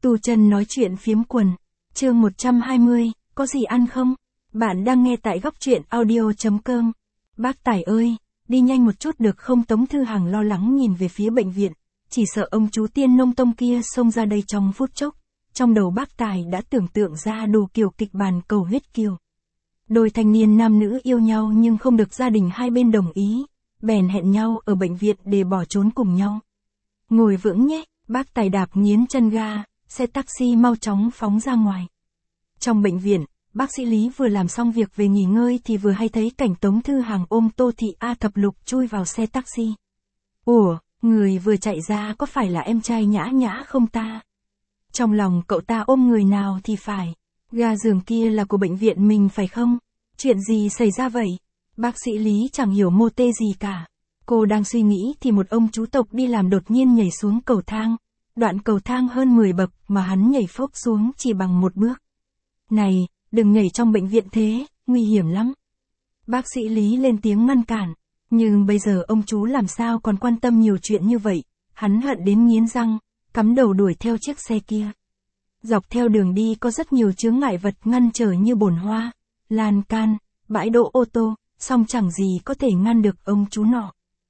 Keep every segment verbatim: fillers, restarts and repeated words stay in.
Tu Chân nói chuyện phiếm quần. Chương một trăm hai mươi, có gì ăn không? Bạn đang nghe tại góc truyện audio chấm com. Bác Tài ơi, đi nhanh một chút được không? Tống Thư Hằng lo lắng nhìn về phía bệnh viện, chỉ sợ ông chú Tiên Nông Tông kia xông ra đây trong phút chốc. Trong đầu bác Tài đã tưởng tượng ra đủ kiểu kịch bản cầu huyết kiều. Đôi thanh niên nam nữ yêu nhau nhưng không được gia đình hai bên đồng ý, bèn hẹn nhau ở bệnh viện để bỏ trốn cùng nhau. Ngồi vững nhé, bác Tài đạp nghiến chân ga, xe taxi mau chóng phóng ra ngoài. Trong bệnh viện, bác sĩ Lý vừa làm xong việc về nghỉ ngơi thì vừa hay thấy cảnh Tống Thư Hằng ôm Tô Thị A Thập Lục chui vào xe taxi. Ủa, người vừa chạy ra có phải là em trai Nhã Nhã không ta? Trong lòng cậu ta ôm người nào thì phải. Ga giường kia là của bệnh viện mình phải không? Chuyện gì xảy ra vậy? Bác sĩ Lý chẳng hiểu mô tê gì cả. Cô đang suy nghĩ thì một ông chú tộc đi làm đột nhiên nhảy xuống cầu thang. Đoạn cầu thang hơn mười bậc mà hắn nhảy phốc xuống chỉ bằng một bước. Này, đừng nhảy trong bệnh viện thế, nguy hiểm lắm. Bác sĩ Lý lên tiếng ngăn cản. Nhưng bây giờ ông chú làm sao còn quan tâm nhiều chuyện như vậy. Hắn hận đến nghiến răng, cắm đầu đuổi theo chiếc xe kia. Dọc theo đường đi có rất nhiều chướng ngại vật ngăn trở như bồn hoa, lan can, bãi đỗ ô tô, song chẳng gì có thể ngăn được ông chú nọ.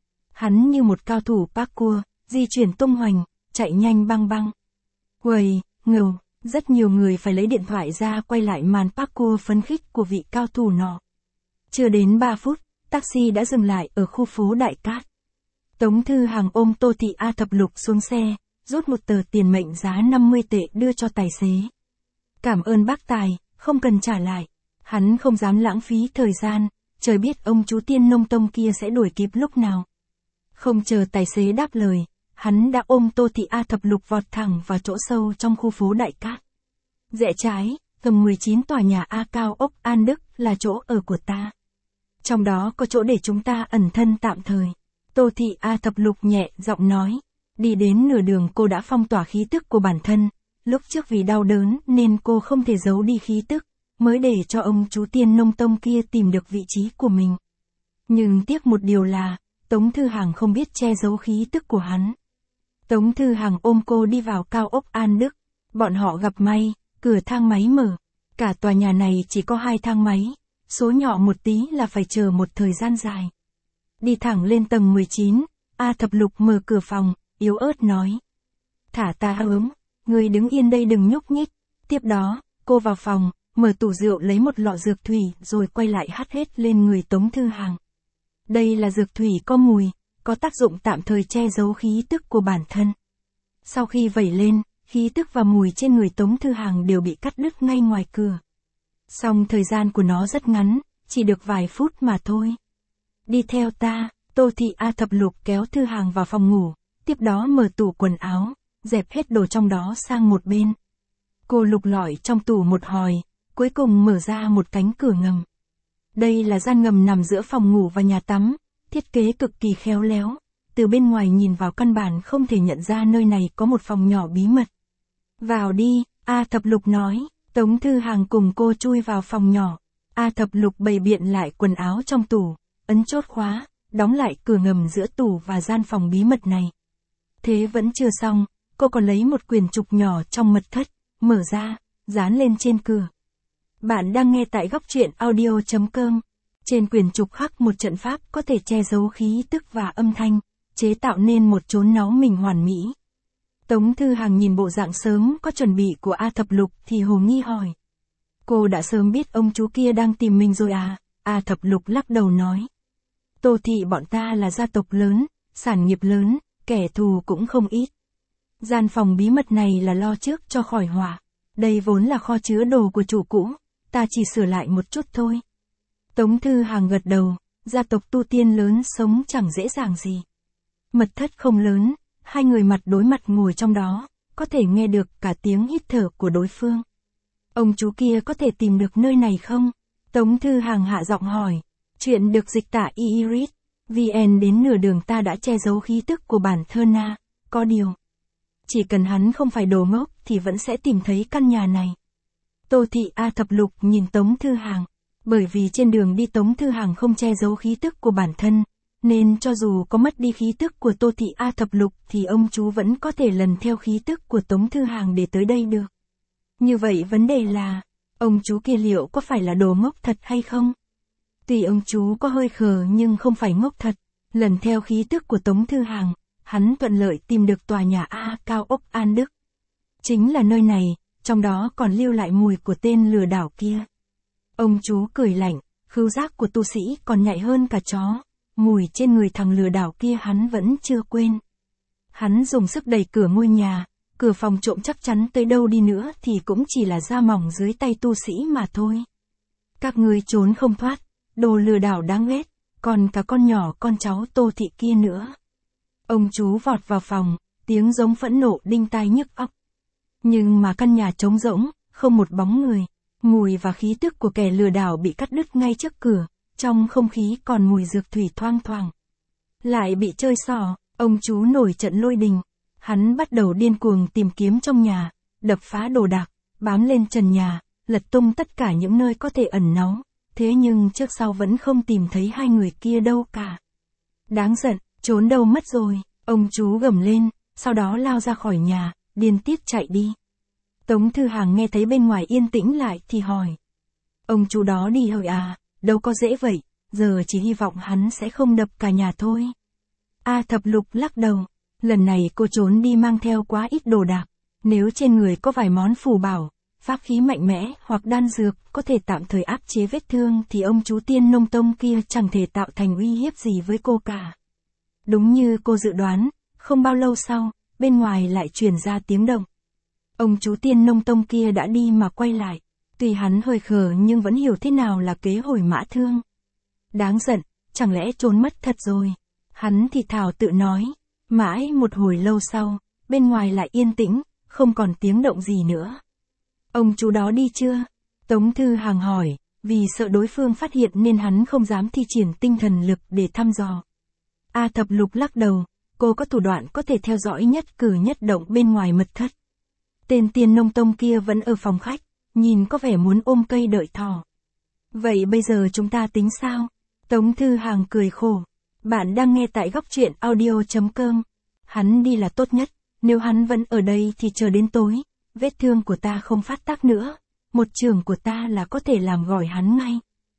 Hắn như một cao thủ parkour, di chuyển tung hoành, chạy nhanh băng băng. Uầy, ngầu, rất nhiều người phải lấy điện thoại ra quay lại màn parkour phấn khích của vị cao thủ nọ. Chưa đến ba phút, taxi đã dừng lại ở khu phố Đại Cát. Tống Thư Hằng ôm Tô Thị A Thập Lục xuống xe, rút một tờ tiền mệnh giá năm mươi tệ đưa cho tài xế. Cảm ơn bác Tài, không cần trả lại. Hắn không dám lãng phí thời gian, trời biết ông chú Tiên Nông Tông kia sẽ đuổi kịp lúc nào. Không chờ tài xế đáp lời, hắn đã ôm Tô Thị A Thập Lục vọt thẳng vào chỗ sâu trong khu phố Đại Cát. Rẽ trái, tầng mười chín tòa nhà A cao ốc An Đức là chỗ ở của ta. Trong đó có chỗ để chúng ta ẩn thân tạm thời. Tô Thị A Thập Lục nhẹ giọng nói. Đi đến nửa đường cô đã phong tỏa khí tức của bản thân. Lúc trước vì đau đớn nên cô không thể giấu đi khí tức, mới để cho ông chú Tiên Nông Tông kia tìm được vị trí của mình. Nhưng tiếc một điều là, Tống Thư Hằng không biết che giấu khí tức của hắn. Tống Thư Hằng ôm cô đi vào cao ốc An Đức. Bọn họ gặp may, cửa thang máy mở. Cả tòa nhà này chỉ có hai thang máy, số nhỏ một tí là phải chờ một thời gian dài. Đi thẳng lên tầng mười chín, A Thập Lục mở cửa phòng, yếu ớt nói. Thả ta ướm, ngươi đứng yên đây đừng nhúc nhích. Tiếp đó, cô vào phòng, mở tủ rượu lấy một lọ dược thủy rồi quay lại hắt hết lên người Tống Thư Hằng. Đây là dược thủy có mùi, có tác dụng tạm thời che giấu khí tức của bản thân. Sau khi vẩy lên, khí tức và mùi trên người Tống Thư Hằng đều bị cắt đứt ngay ngoài cửa. Song thời gian của nó rất ngắn, chỉ được vài phút mà thôi. Đi theo ta, Tô Thị A Thập Lục kéo Thư Hằng vào phòng ngủ, tiếp đó mở tủ quần áo, dẹp hết đồ trong đó sang một bên. Cô lục lọi trong tủ một hồi, cuối cùng mở ra một cánh cửa ngầm. Đây là gian ngầm nằm giữa phòng ngủ và nhà tắm, thiết kế cực kỳ khéo léo. Từ bên ngoài nhìn vào căn bản không thể nhận ra nơi này có một phòng nhỏ bí mật. Vào đi, A Thập Lục nói. Tống Thư Hằng cùng cô chui vào phòng nhỏ. A Thập Lục bày biện lại quần áo trong tủ, ấn chốt khóa, đóng lại cửa ngầm giữa tủ và gian phòng bí mật này. Thế vẫn chưa xong, cô còn lấy một quyển trục nhỏ trong mật thất, mở ra, dán lên trên cửa. Bạn đang nghe tại góc truyện audio chấm com. Trên quyển trục khắc một trận pháp có thể che giấu khí tức và âm thanh, chế tạo nên một chốn náu mình hoàn mỹ. Tống Thư Hằng nhìn bộ dạng sớm có chuẩn bị của A Thập Lục thì hồ nghi hỏi. Cô đã sớm biết ông chú kia đang tìm mình rồi à? A Thập Lục lắc đầu nói. Tô Thị bọn ta là gia tộc lớn, sản nghiệp lớn, kẻ thù cũng không ít. Gian phòng bí mật này là lo trước cho khỏi họa. Đây vốn là kho chứa đồ của chủ cũ, ta chỉ sửa lại một chút thôi. Tống Thư Hằng gật đầu, gia tộc tu tiên lớn sống chẳng dễ dàng gì. Mật thất không lớn, hai người mặt đối mặt ngồi trong đó, có thể nghe được cả tiếng hít thở của đối phương. Ông chú kia có thể tìm được nơi này không? Tống Thư Hằng hạ giọng hỏi. Chuyện được dịch tả iris vn đến nửa đường ta đã che giấu khí tức của bản thân a, có điều. Chỉ cần hắn không phải đồ ngốc thì vẫn sẽ tìm thấy căn nhà này. Tô Thị A Thập Lục nhìn Tống Thư Hằng. Bởi vì trên đường đi Tống Thư Hằng không che giấu khí tức của bản thân, nên cho dù có mất đi khí tức của Tô Thị A Thập Lục thì ông chú vẫn có thể lần theo khí tức của Tống Thư Hàng để tới đây được. Như vậy vấn đề là, ông chú kia liệu có phải là đồ ngốc thật hay không? Tuy ông chú có hơi khờ nhưng không phải ngốc thật, lần theo khí tức của Tống Thư Hàng, hắn thuận lợi tìm được tòa nhà A cao ốc An Đức. Chính là nơi này, trong đó còn lưu lại mùi của tên lừa đảo kia. Ông chú cười lạnh, khứu giác của tu sĩ còn nhạy hơn cả chó, mùi trên người thằng lừa đảo kia hắn vẫn chưa quên. Hắn dùng sức đẩy cửa ngôi nhà, cửa phòng trộm chắc chắn tới đâu đi nữa thì cũng chỉ là da mỏng dưới tay tu sĩ mà thôi. Các ngươi trốn không thoát, đồ lừa đảo đáng ghét, còn cả con nhỏ con cháu Tô Thị kia nữa. Ông chú vọt vào phòng, tiếng giống phẫn nộ đinh tai nhức óc. Nhưng mà căn nhà trống rỗng, không một bóng người, mùi và khí tức của kẻ lừa đảo bị cắt đứt ngay trước cửa, trong không khí còn mùi dược thủy thoang thoảng. Lại bị chơi xỏ, ông chú nổi trận lôi đình. Hắn bắt đầu điên cuồng tìm kiếm trong nhà, đập phá đồ đạc, bám lên trần nhà, lật tung tất cả những nơi có thể ẩn náu. Thế nhưng trước sau vẫn không tìm thấy hai người kia đâu cả. Đáng giận, trốn đâu mất rồi, ông chú gầm lên, sau đó lao ra khỏi nhà, điên tiết chạy đi. Tống Thư Hàng nghe thấy bên ngoài yên tĩnh lại thì hỏi. Ông chú đó đi rồi à, đâu có dễ vậy, giờ chỉ hy vọng hắn sẽ không đập cả nhà thôi. A Thập Lục lắc đầu, lần này cô trốn đi mang theo quá ít đồ đạc, nếu trên người có vài món phù bảo, pháp khí mạnh mẽ hoặc đan dược có thể tạm thời áp chế vết thương thì ông chú Tiên Nông Tông kia chẳng thể tạo thành uy hiếp gì với cô cả. Đúng như cô dự đoán, không bao lâu sau, bên ngoài lại truyền ra tiếng động. Ông chú Tiên Nông Tông kia đã đi mà quay lại, tuy hắn hơi khờ nhưng vẫn hiểu thế nào là kế hồi mã thương. Đáng giận, chẳng lẽ trốn mất thật rồi, hắn thì thào tự nói. Mãi một hồi lâu sau, bên ngoài lại yên tĩnh, không còn tiếng động gì nữa. Ông chú đó đi chưa? Tống Thư Hàng hỏi, vì sợ đối phương phát hiện nên hắn không dám thi triển tinh thần lực để thăm dò. A Thập Lục lắc đầu, cô có thủ đoạn có thể theo dõi nhất cử nhất động bên ngoài mật thất. Tên Tiên Nông Tông kia vẫn ở phòng khách, nhìn có vẻ muốn ôm cây đợi thỏ. Vậy bây giờ chúng ta tính sao? Tống Thư Hàng cười khổ. Bạn đang nghe tại góc truyện audio chấm com. Hắn đi là tốt nhất, nếu hắn vẫn ở đây thì chờ đến tối, vết thương của ta không phát tác nữa, một chưởng của ta là có thể làm gỏi hắn ngay.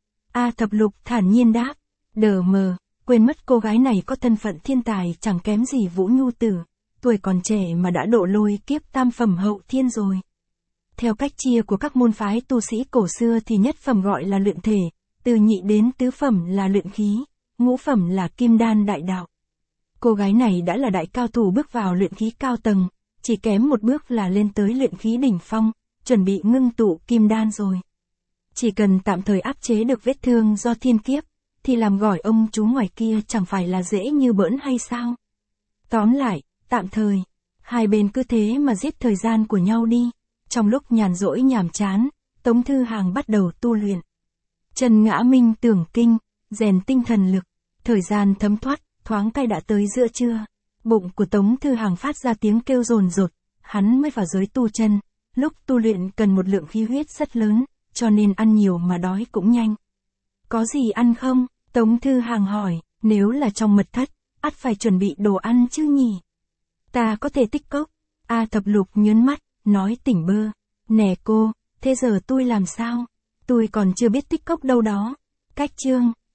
A Thập Lục thản nhiên đáp, đờ mờ, quên mất cô gái này có thân phận thiên tài chẳng kém gì Vũ Nhu Tử, tuổi còn trẻ mà đã độ lôi kiếp tam phẩm hậu thiên rồi. Theo cách chia của các môn phái tu sĩ cổ xưa thì nhất phẩm gọi là luyện thể, từ nhị đến tứ phẩm là luyện khí, ngũ phẩm là kim đan đại đạo. Cô gái này đã là đại cao thủ bước vào luyện khí cao tầng, chỉ kém một bước là lên tới luyện khí đỉnh phong, chuẩn bị ngưng tụ kim đan rồi. Chỉ cần tạm thời áp chế được vết thương do thiên kiếp, thì làm gỏi ông chú ngoài kia chẳng phải là dễ như bỡn hay sao? Tóm lại, tạm thời, hai bên cứ thế mà giết thời gian của nhau đi. Trong lúc nhàn rỗi nhàm chán, Tống Thư Hàng bắt đầu tu luyện. Trần Ngã Minh tưởng kinh, rèn tinh thần lực, thời gian thấm thoát, thoáng cay đã tới giữa trưa. Bụng của Tống Thư Hàng phát ra tiếng kêu rồn rột, hắn mới vào giới tu chân, lúc tu luyện cần một lượng khí huyết rất lớn, cho nên ăn nhiều mà đói cũng nhanh. Có gì ăn không? Tống Thư Hàng hỏi, nếu là trong mật thất, ắt phải chuẩn bị đồ ăn chứ nhỉ? Ta có thể tích cốc. A Thập Lục nhớn mắt, nói tỉnh bơ. Nè cô, thế giờ tôi làm sao? Tôi còn chưa biết tích cốc đâu đó. Cách chương.